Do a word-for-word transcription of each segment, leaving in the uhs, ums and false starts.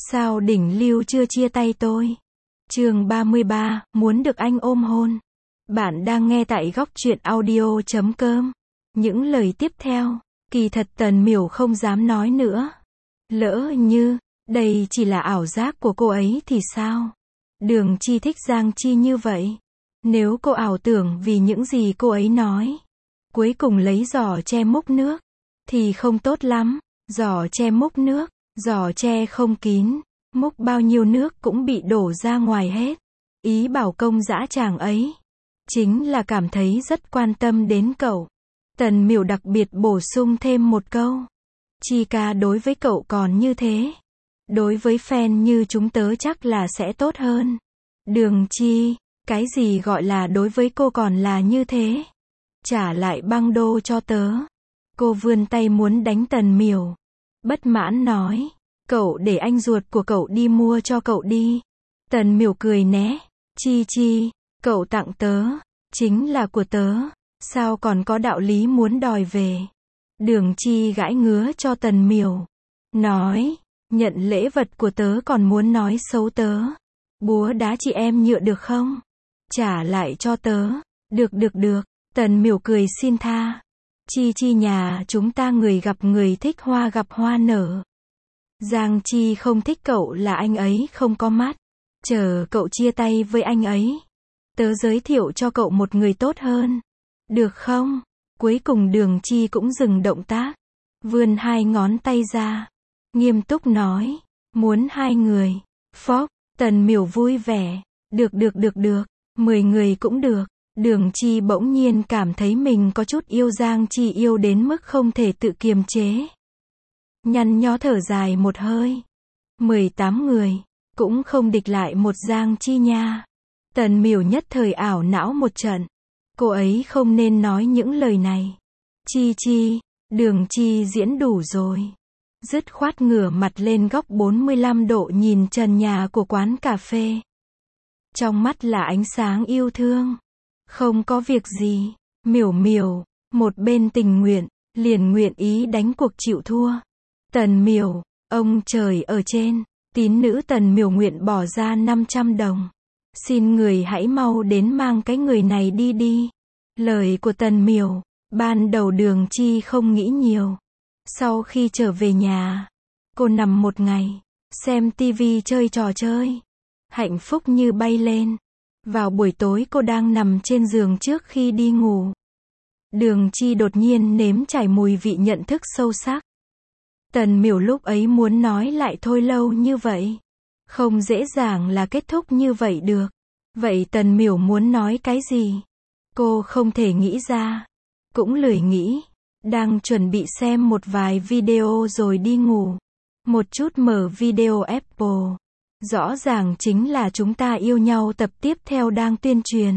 Sao đỉnh lưu chưa chia tay tôi? Chương ba mươi ba, muốn được anh ôm hôn. Bạn đang nghe tại góc truyện audio chấm com. Những lời tiếp theo, kỳ thật Tần Miểu không dám nói nữa. Lỡ như, đây chỉ là ảo giác của cô ấy thì sao? Đường Chi thích Giang Chi như vậy. Nếu cô ảo tưởng vì những gì cô ấy nói, cuối cùng lấy giỏ che múc nước, thì không tốt lắm. Giỏ che múc nước, giỏ che không kín, múc bao nhiêu nước cũng bị đổ ra ngoài hết. Ý bảo công dã tràng ấy, chính là cảm thấy rất quan tâm đến cậu. Tần Miểu đặc biệt bổ sung thêm một câu. Chi ca đối với cậu còn như thế. Đối với fan như chúng tớ chắc là sẽ tốt hơn. Đường Chi, cái gì gọi là đối với cô còn là như thế? Trả lại băng đô cho tớ. Cô vươn tay muốn đánh Tần Miểu. Bất mãn nói, cậu để anh ruột của cậu đi mua cho cậu đi. Tần Miểu cười né, Chi Chi, cậu tặng tớ, chính là của tớ, sao còn có đạo lý muốn đòi về. Đường Chi gãi ngứa cho Tần Miểu, nói, nhận lễ vật của tớ còn muốn nói xấu tớ. Búa đá chị em nhựa được không? Trả lại cho tớ. Được được được, Tần Miểu cười xin tha. Chi Chi nhà chúng ta người gặp người thích hoa gặp hoa nở. Giang Chi không thích cậu là anh ấy không có mắt. Chờ cậu chia tay với anh ấy, tớ giới thiệu cho cậu một người tốt hơn. Được không? Cuối cùng Đường Chi cũng dừng động tác. Vươn hai ngón tay ra. Nghiêm túc nói. Muốn hai người. Phốc, Tần Miểu vui vẻ. Được được được được. Mười người cũng được. Đường Chi bỗng nhiên cảm thấy mình có chút yêu Giang Chi yêu đến mức không thể tự kiềm chế. Nhăn nhó thở dài một hơi. mười tám người, cũng không địch lại một Giang Chi nha. Tần Miểu nhất thời ảo não một trận. Cô ấy không nên nói những lời này. Chi Chi, Đường Chi diễn đủ rồi. Dứt khoát ngửa mặt lên góc bốn mươi lăm độ nhìn trần nhà của quán cà phê. Trong mắt là ánh sáng yêu thương. Không có việc gì, Miểu Miểu, một bên tình nguyện, liền nguyện ý đánh cuộc chịu thua. Tần Miểu, ông trời ở trên, tín nữ Tần Miểu nguyện bỏ ra năm trăm đồng. Xin người hãy mau đến mang cái người này đi đi. Lời của Tần Miểu, ban đầu Đường Chi không nghĩ nhiều. Sau khi trở về nhà, cô nằm một ngày, xem tivi chơi trò chơi. Hạnh phúc như bay lên. Vào buổi tối cô đang nằm trên giường trước khi đi ngủ. Đường Chi đột nhiên nếm trải mùi vị nhận thức sâu sắc. Tần Miểu lúc ấy muốn nói lại thôi lâu như vậy. Không dễ dàng là kết thúc như vậy được. Vậy Tần Miểu muốn nói cái gì? Cô không thể nghĩ ra. Cũng lười nghĩ. Đang chuẩn bị xem một vài video rồi đi ngủ. Một chút mở video Apple. Rõ ràng chính là chúng ta yêu nhau tập tiếp theo đang tuyên truyền.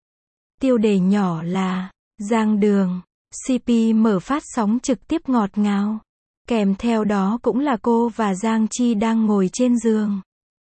Tiêu đề nhỏ là Giang Đường, xê pê mở phát sóng trực tiếp ngọt ngào. Kèm theo đó cũng là cô và Giang Chi đang ngồi trên giường.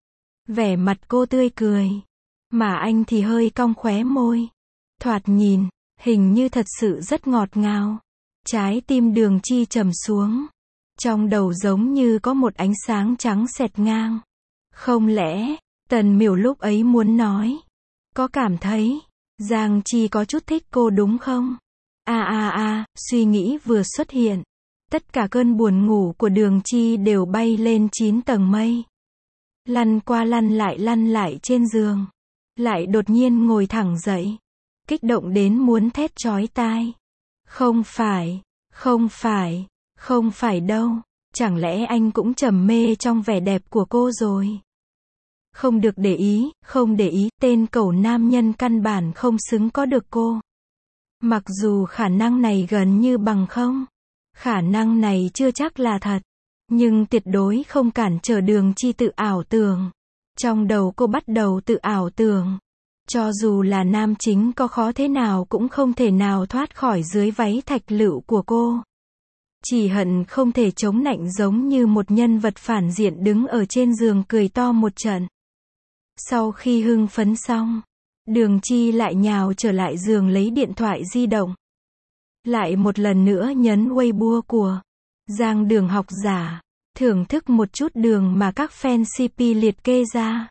Vẻ mặt cô tươi cười, mà anh thì hơi cong khóe môi. Thoạt nhìn, hình như thật sự rất ngọt ngào. Trái tim Đường Chi trầm xuống. Trong đầu giống như có một ánh sáng trắng xẹt ngang. Không lẽ, Tần Miểu lúc ấy muốn nói, có cảm thấy, Giang Chi có chút thích cô đúng không? A a a, suy nghĩ vừa xuất hiện. Tất cả cơn buồn ngủ của Đường Chi đều bay lên chín tầng mây. Lăn qua lăn lại lăn lại trên giường. Lại đột nhiên ngồi thẳng dậy. Kích động đến muốn thét chói tai. Không phải, không phải, không phải đâu. Chẳng lẽ anh cũng trầm mê trong vẻ đẹp của cô rồi? Không được để ý, không để ý, tên cẩu nam nhân căn bản không xứng có được cô. Mặc dù khả năng này gần như bằng không. Khả năng này chưa chắc là thật. Nhưng tuyệt đối không cản trở Đường Chi tự ảo tưởng. Trong đầu cô bắt đầu tự ảo tưởng. Cho dù là nam chính có khó thế nào cũng không thể nào thoát khỏi dưới váy thạch lựu của cô. Chỉ hận không thể chống nạnh giống như một nhân vật phản diện đứng ở trên giường cười to một trận. Sau khi hưng phấn xong, Đường Chi lại nhào trở lại giường lấy điện thoại di động. Lại một lần nữa nhấn Weibo của Giang Đường học giả. thưởng thức một chút đường mà các fan xê pê liệt kê ra.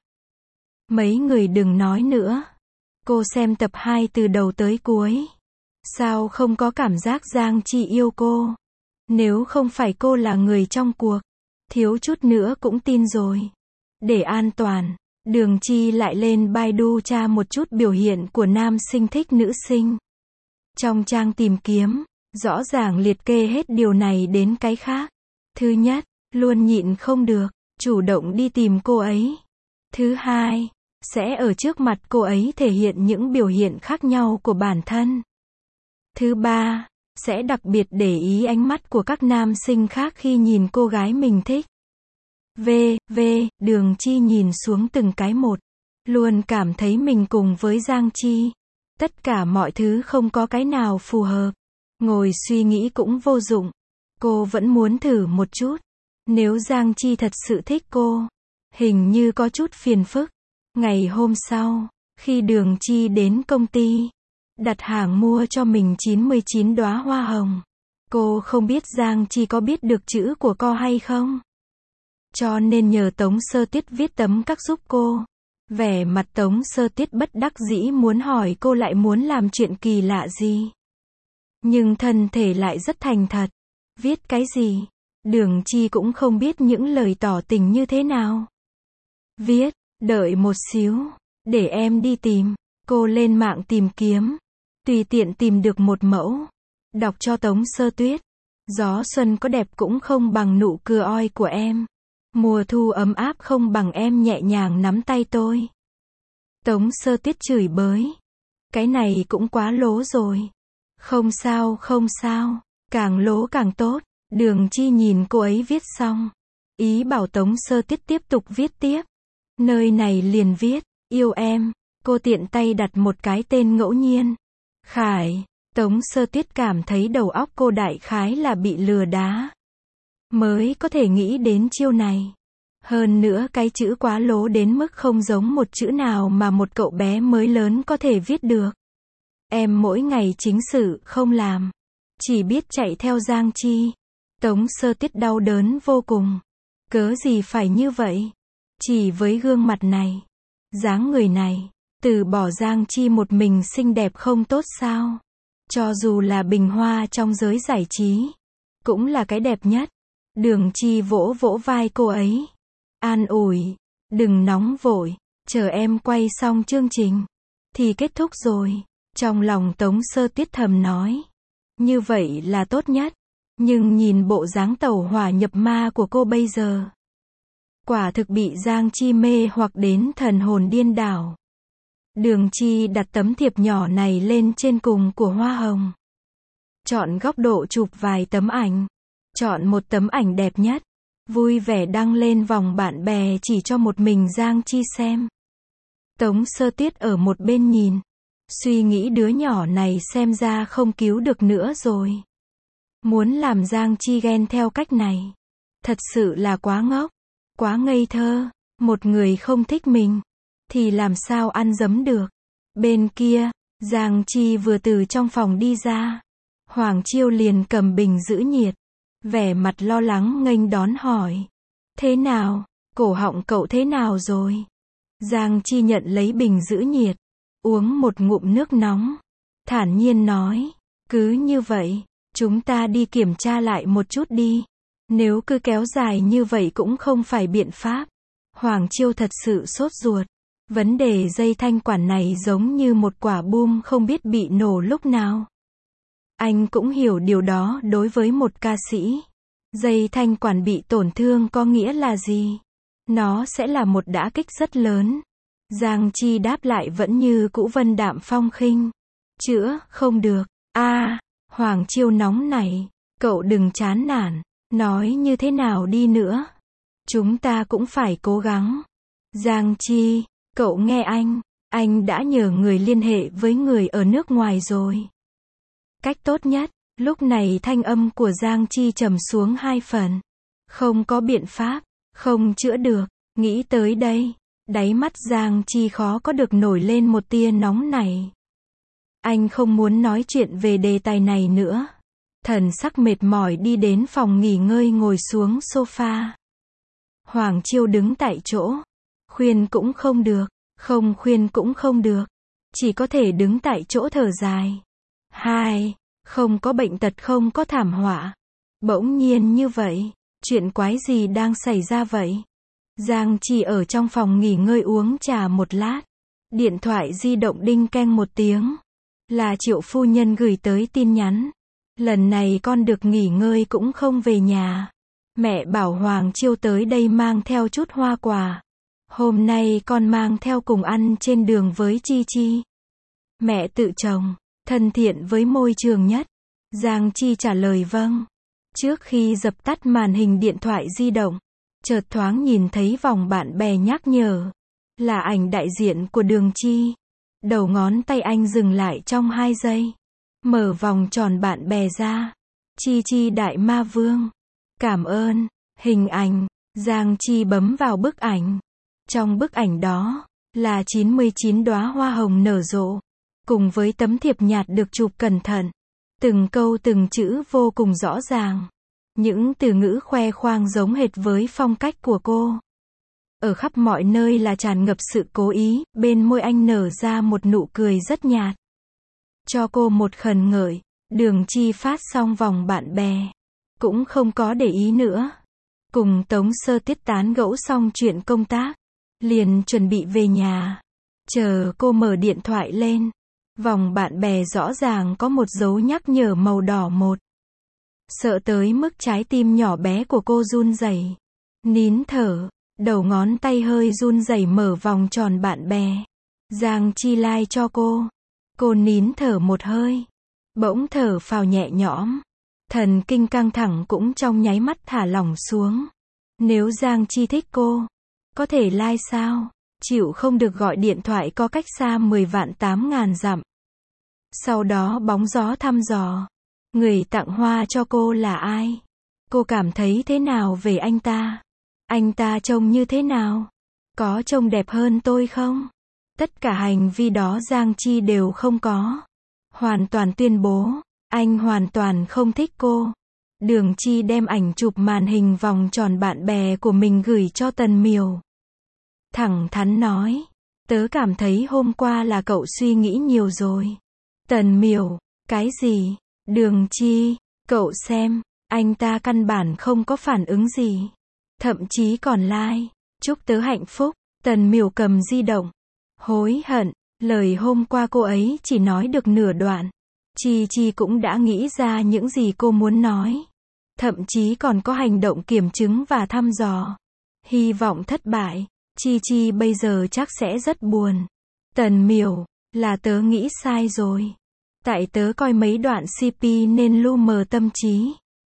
Mấy người đừng nói nữa. Cô xem tập hai từ đầu tới cuối. Sao không có cảm giác Giang Chi yêu cô? Nếu không phải cô là người trong cuộc, thiếu chút nữa cũng tin rồi. Để an toàn, Đường Chi lại lên Baidu tra một chút biểu hiện của nam sinh thích nữ sinh. Trong trang tìm kiếm, rõ ràng liệt kê hết điều này đến cái khác. Thứ nhất, luôn nhịn không được, chủ động đi tìm cô ấy. Thứ hai, sẽ ở trước mặt cô ấy thể hiện những biểu hiện khác nhau của bản thân. Thứ ba, sẽ đặc biệt để ý ánh mắt của các nam sinh khác khi nhìn cô gái mình thích. V, V, Đường Chi nhìn xuống từng cái một. Luôn cảm thấy mình cùng với Giang Chi. Tất cả mọi thứ không có cái nào phù hợp. Ngồi suy nghĩ cũng vô dụng. Cô vẫn muốn thử một chút. Nếu Giang Chi thật sự thích cô, hình như có chút phiền phức. Ngày hôm sau, khi Đường Chi đến công ty, đặt hàng mua cho mình chín mươi chín đóa hoa hồng. Cô không biết Giang Chi có biết được chữ của cô hay không. Cho nên nhờ Tống Sơ Tuyết viết tấm các giúp cô. Vẻ mặt Tống Sơ Tuyết bất đắc dĩ muốn hỏi cô lại muốn làm chuyện kỳ lạ gì. Nhưng thân thể lại rất thành thật. Viết cái gì? Đường Chi cũng không biết những lời tỏ tình như thế nào. Viết, đợi một xíu, để em đi tìm. Cô lên mạng tìm kiếm, tùy tiện tìm được một mẫu. Đọc cho Tống Sơ Tuyết. Gió xuân có đẹp cũng không bằng nụ cười oi của em. Mùa thu ấm áp không bằng em nhẹ nhàng nắm tay tôi. Tống Sơ Tuyết chửi bới. Cái này cũng quá lố rồi. Không sao không sao, càng lố càng tốt. Đường Chi nhìn cô ấy viết xong. Ý bảo Tống Sơ Tuyết tiếp tục viết tiếp. Nơi này liền viết, yêu em. Cô tiện tay đặt một cái tên ngẫu nhiên. Khải. Tống Sơ Tuyết cảm thấy đầu óc cô đại khái là bị lừa đá. Mới có thể nghĩ đến chiêu này. Hơn nữa cái chữ quá lố đến mức không giống một chữ nào mà một cậu bé mới lớn có thể viết được. Em mỗi ngày chính sự không làm. Chỉ biết chạy theo Giang Chi. Tống Sơ Tuyết đau đớn vô cùng. Cớ gì phải như vậy? Chỉ với gương mặt này, dáng người này, từ bỏ Giang Chi một mình xinh đẹp không tốt sao? Cho dù là bình hoa trong giới giải trí, cũng là cái đẹp nhất. Đường Chi vỗ vỗ vai cô ấy. An ủi, đừng nóng vội, chờ em quay xong chương trình, thì kết thúc rồi. Trong lòng Tống Sơ Tuyết thầm nói, như vậy là tốt nhất. Nhưng nhìn bộ dáng tẩu hỏa nhập ma của cô bây giờ, quả thực bị Giang Chi mê hoặc đến thần hồn điên đảo. Đường Chi đặt tấm thiệp nhỏ này lên trên cùng của hoa hồng. Chọn góc độ chụp vài tấm ảnh. Chọn một tấm ảnh đẹp nhất. Vui vẻ đăng lên vòng bạn bè chỉ cho một mình Giang Chi xem. Tống Sơ Tuyết ở một bên nhìn. Suy nghĩ đứa nhỏ này xem ra không cứu được nữa rồi. Muốn làm Giang Chi ghen theo cách này. Thật sự là quá ngốc. Quá ngây thơ. Một người không thích mình, thì làm sao ăn dấm được. Bên kia, Giang Chi vừa từ trong phòng đi ra. Hoàng Chiêu liền cầm bình giữ nhiệt. Vẻ mặt lo lắng nghênh đón hỏi. Thế nào? Cổ họng cậu thế nào rồi? Giang Chi nhận lấy bình giữ nhiệt. Uống một ngụm nước nóng. Thản nhiên nói. Cứ như vậy, chúng ta đi kiểm tra lại một chút đi. Nếu cứ kéo dài như vậy cũng không phải biện pháp. Hoàng Chiêu thật sự sốt ruột. Vấn đề dây thanh quản này giống như một quả bom không biết bị nổ lúc nào. Anh cũng hiểu điều đó đối với một ca sĩ. Dây thanh quản bị tổn thương có nghĩa là gì? Nó sẽ là một đả kích rất lớn. Giang Chi đáp lại vẫn như cũ vân đạm phong khinh. Chữa, không được. A, à, Hoàng Chiêu nóng này. Cậu đừng chán nản. Nói như thế nào đi nữa, chúng ta cũng phải cố gắng. Giang Chi, cậu nghe anh. Anh đã nhờ người liên hệ với người ở nước ngoài rồi. Cách tốt nhất. Lúc này thanh âm của Giang Chi trầm xuống hai phần. Không có biện pháp. Không chữa được. Nghĩ tới đây, đáy mắt Giang Chi khó có được nổi lên một tia nóng này. Anh không muốn nói chuyện về đề tài này nữa. Thần sắc mệt mỏi đi đến phòng nghỉ ngơi ngồi xuống sofa. Hoàng Chiêu đứng tại chỗ. Khuyên cũng không được, không khuyên cũng không được. Chỉ có thể đứng tại chỗ thở dài. Hai, không có bệnh tật không có thảm họa. Bỗng nhiên như vậy, chuyện quái gì đang xảy ra vậy? Giang Chi ở trong phòng nghỉ ngơi uống trà một lát. Điện thoại di động đinh keng một tiếng. Là Triệu phu nhân gửi tới tin nhắn. Lần này con được nghỉ ngơi cũng không về nhà. Mẹ bảo Hoàng Chiêu tới đây mang theo chút hoa quả. Hôm nay con mang theo cùng ăn trên đường với Chi Chi. Mẹ tự trồng, thân thiện với môi trường nhất. Giang Chi trả lời vâng. Trước khi dập tắt màn hình điện thoại di động, chợt thoáng nhìn thấy vòng bạn bè nhắc nhở. Là ảnh đại diện của Đường Chi. Đầu ngón tay anh dừng lại trong hai giây. Mở vòng tròn bạn bè ra. Chi Chi đại ma vương. Cảm ơn. Hình ảnh. Giang Chi bấm vào bức ảnh. Trong bức ảnh đó, là chín mươi chín đóa hoa hồng nở rộ. Cùng với tấm thiệp nhạt được chụp cẩn thận. Từng câu từng chữ vô cùng rõ ràng. Những từ ngữ khoe khoang giống hệt với phong cách của cô. Ở khắp mọi nơi là tràn ngập sự cố ý, bên môi anh nở ra một nụ cười rất nhạt. Cho cô một khẩn ngợi, Đường Chi phát xong vòng bạn bè. Cũng không có để ý nữa. Cùng Tống Sơ Tiết tán gẫu xong chuyện công tác. Liền chuẩn bị về nhà. Chờ cô mở điện thoại lên. Vòng bạn bè rõ ràng có một dấu nhắc nhở màu đỏ một. Sợ tới mức trái tim nhỏ bé của cô run rẩy. Nín thở. Đầu ngón tay hơi run rẩy mở vòng tròn bạn bè. Giang Chi like cho cô. Cô nín thở một hơi. Bỗng thở phào nhẹ nhõm. Thần kinh căng thẳng cũng trong nháy mắt thả lỏng xuống. Nếu Giang Chi thích cô, có thể like sao? Chịu không được gọi điện thoại có cách xa mười vạn tám ngàn dặm. Sau đó bóng gió thăm dò. Người tặng hoa cho cô là ai? Cô cảm thấy thế nào về anh ta? Anh ta trông như thế nào? Có trông đẹp hơn tôi không? Tất cả hành vi đó Giang Chi đều không có. Hoàn toàn tuyên bố, anh hoàn toàn không thích cô. Đường Chi đem ảnh chụp màn hình vòng tròn bạn bè của mình gửi cho Tần Miểu. Thẳng thắn nói, tớ cảm thấy hôm qua là cậu suy nghĩ nhiều rồi. Tần Miểu, cái gì? Đường Chi, cậu xem, anh ta căn bản không có phản ứng gì. Thậm chí còn like, chúc tớ hạnh phúc. Tần Miểu cầm di động. Hối hận, lời hôm qua cô ấy chỉ nói được nửa đoạn. Chi Chi cũng đã nghĩ ra những gì cô muốn nói. Thậm chí còn có hành động kiểm chứng và thăm dò. Hy vọng thất bại. Chi Chi bây giờ chắc sẽ rất buồn. Tần Miểu, là tớ nghĩ sai rồi. Tại tớ coi mấy đoạn xê pê nên lu mờ tâm trí.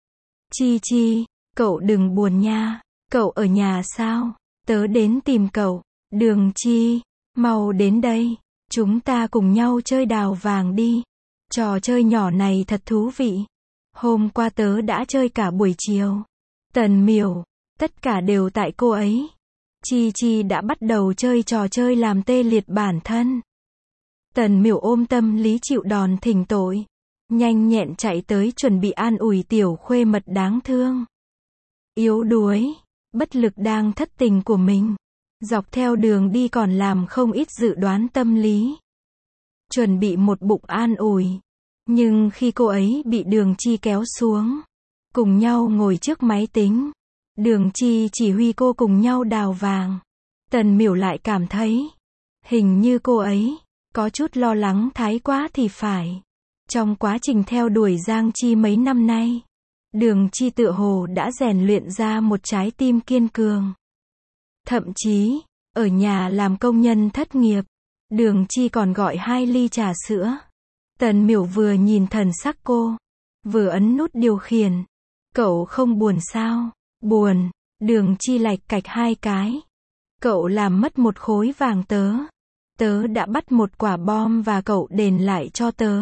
Chi Chi, cậu đừng buồn nha. Cậu ở nhà sao? Tớ đến tìm cậu. Đường Chi, mau đến đây. Chúng ta cùng nhau chơi đào vàng đi. Trò chơi nhỏ này thật thú vị. Hôm qua tớ đã chơi cả buổi chiều. Tần Miểu, tất cả đều tại cô ấy. Chi Chi đã bắt đầu chơi trò chơi làm tê liệt bản thân. Tần Miểu ôm tâm lý chịu đòn thỉnh tội. Nhanh nhẹn chạy tới chuẩn bị an ủi tiểu khuê mật đáng thương. Yếu đuối, bất lực đang thất tình của mình. Dọc theo đường đi còn làm không ít dự đoán tâm lý. Chuẩn bị một bụng an ủi. Nhưng khi cô ấy bị Đường Chi kéo xuống, cùng nhau ngồi trước máy tính, Đường Chi chỉ huy cô cùng nhau đào vàng. Tần Miểu lại cảm thấy, hình như cô ấy có chút lo lắng thái quá thì phải. Trong quá trình theo đuổi Giang Chi mấy năm nay, Đường Chi tựa hồ đã rèn luyện ra một trái tim kiên cường. Thậm chí, ở nhà làm công nhân thất nghiệp, Đường Chi còn gọi hai ly trà sữa. Tần Miểu vừa nhìn thần sắc cô, vừa ấn nút điều khiển. Cậu không buồn sao? Buồn. Đường Chi lạch cạch hai cái. Cậu làm mất một khối vàng tớ. Tớ đã bắt một quả bom và cậu đền lại cho tớ.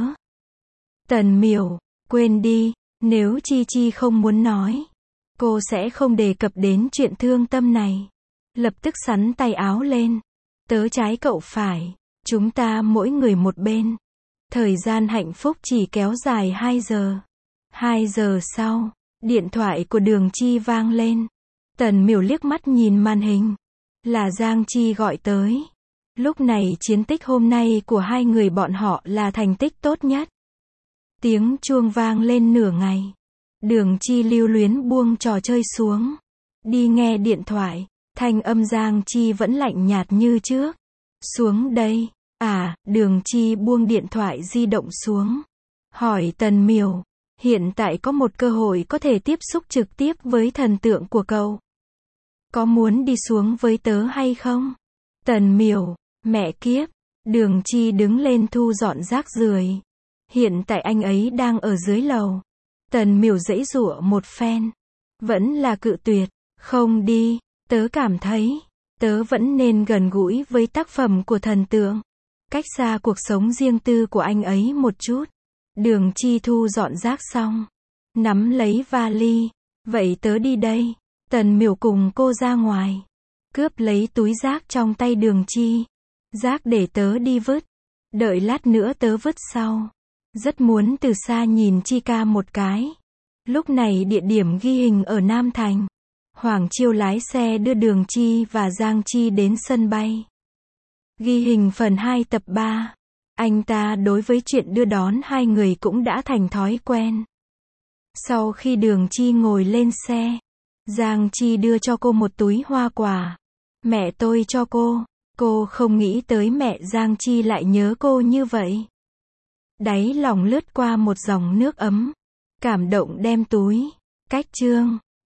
Tần Miểu, quên đi, nếu Chi Chi không muốn nói, cô sẽ không đề cập đến chuyện thương tâm này. Lập tức xắn tay áo lên. Tớ trái cậu phải, chúng ta mỗi người một bên. Thời gian hạnh phúc chỉ kéo dài hai giờ. Hai giờ sau, điện thoại của Đường Chi vang lên. Tần Miểu liếc mắt nhìn màn hình. Là Giang Chi gọi tới. Lúc này chiến tích hôm nay của hai người bọn họ là thành tích tốt nhất. Tiếng chuông vang lên nửa ngày. Đường Chi lưu luyến buông trò chơi xuống. Đi nghe điện thoại. Thanh âm Giang Chi vẫn lạnh nhạt như trước. Xuống đây. À, Đường Chi buông điện thoại di động xuống. Hỏi Tần Miểu. Hiện tại có một cơ hội có thể tiếp xúc trực tiếp với thần tượng của cậu. Có muốn đi xuống với tớ hay không? Tần Miểu. Mẹ kiếp. Đường Chi đứng lên thu dọn rác rưởi. Hiện tại anh ấy đang ở dưới lầu. Tần Miểu giãy giụa một phen. Vẫn là cự tuyệt. Không đi. Tớ cảm thấy. Tớ vẫn nên gần gũi với tác phẩm của thần tượng. Cách xa cuộc sống riêng tư của anh ấy một chút. Đường Chi thu dọn rác xong. Nắm lấy vali. Vậy tớ đi đây. Tần Miểu cùng cô ra ngoài. Cướp lấy túi rác trong tay Đường Chi. Rác để tớ đi vứt. Đợi lát nữa tớ vứt sau. Rất muốn từ xa nhìn Chi ca một cái. Lúc này địa điểm ghi hình ở Nam Thành. Hoàng Chiêu lái xe đưa Đường Chi và Giang Chi đến sân bay. Ghi hình phần hai tập ba. Anh ta đối với chuyện đưa đón hai người cũng đã thành thói quen. Sau khi Đường Chi ngồi lên xe, Giang Chi đưa cho cô một túi hoa quả. Mẹ tôi cho cô. Cô không nghĩ tới mẹ Giang Chi lại nhớ cô như vậy. Đáy lòng lướt qua một dòng nước ấm. Cảm động đem túi. Cách chương.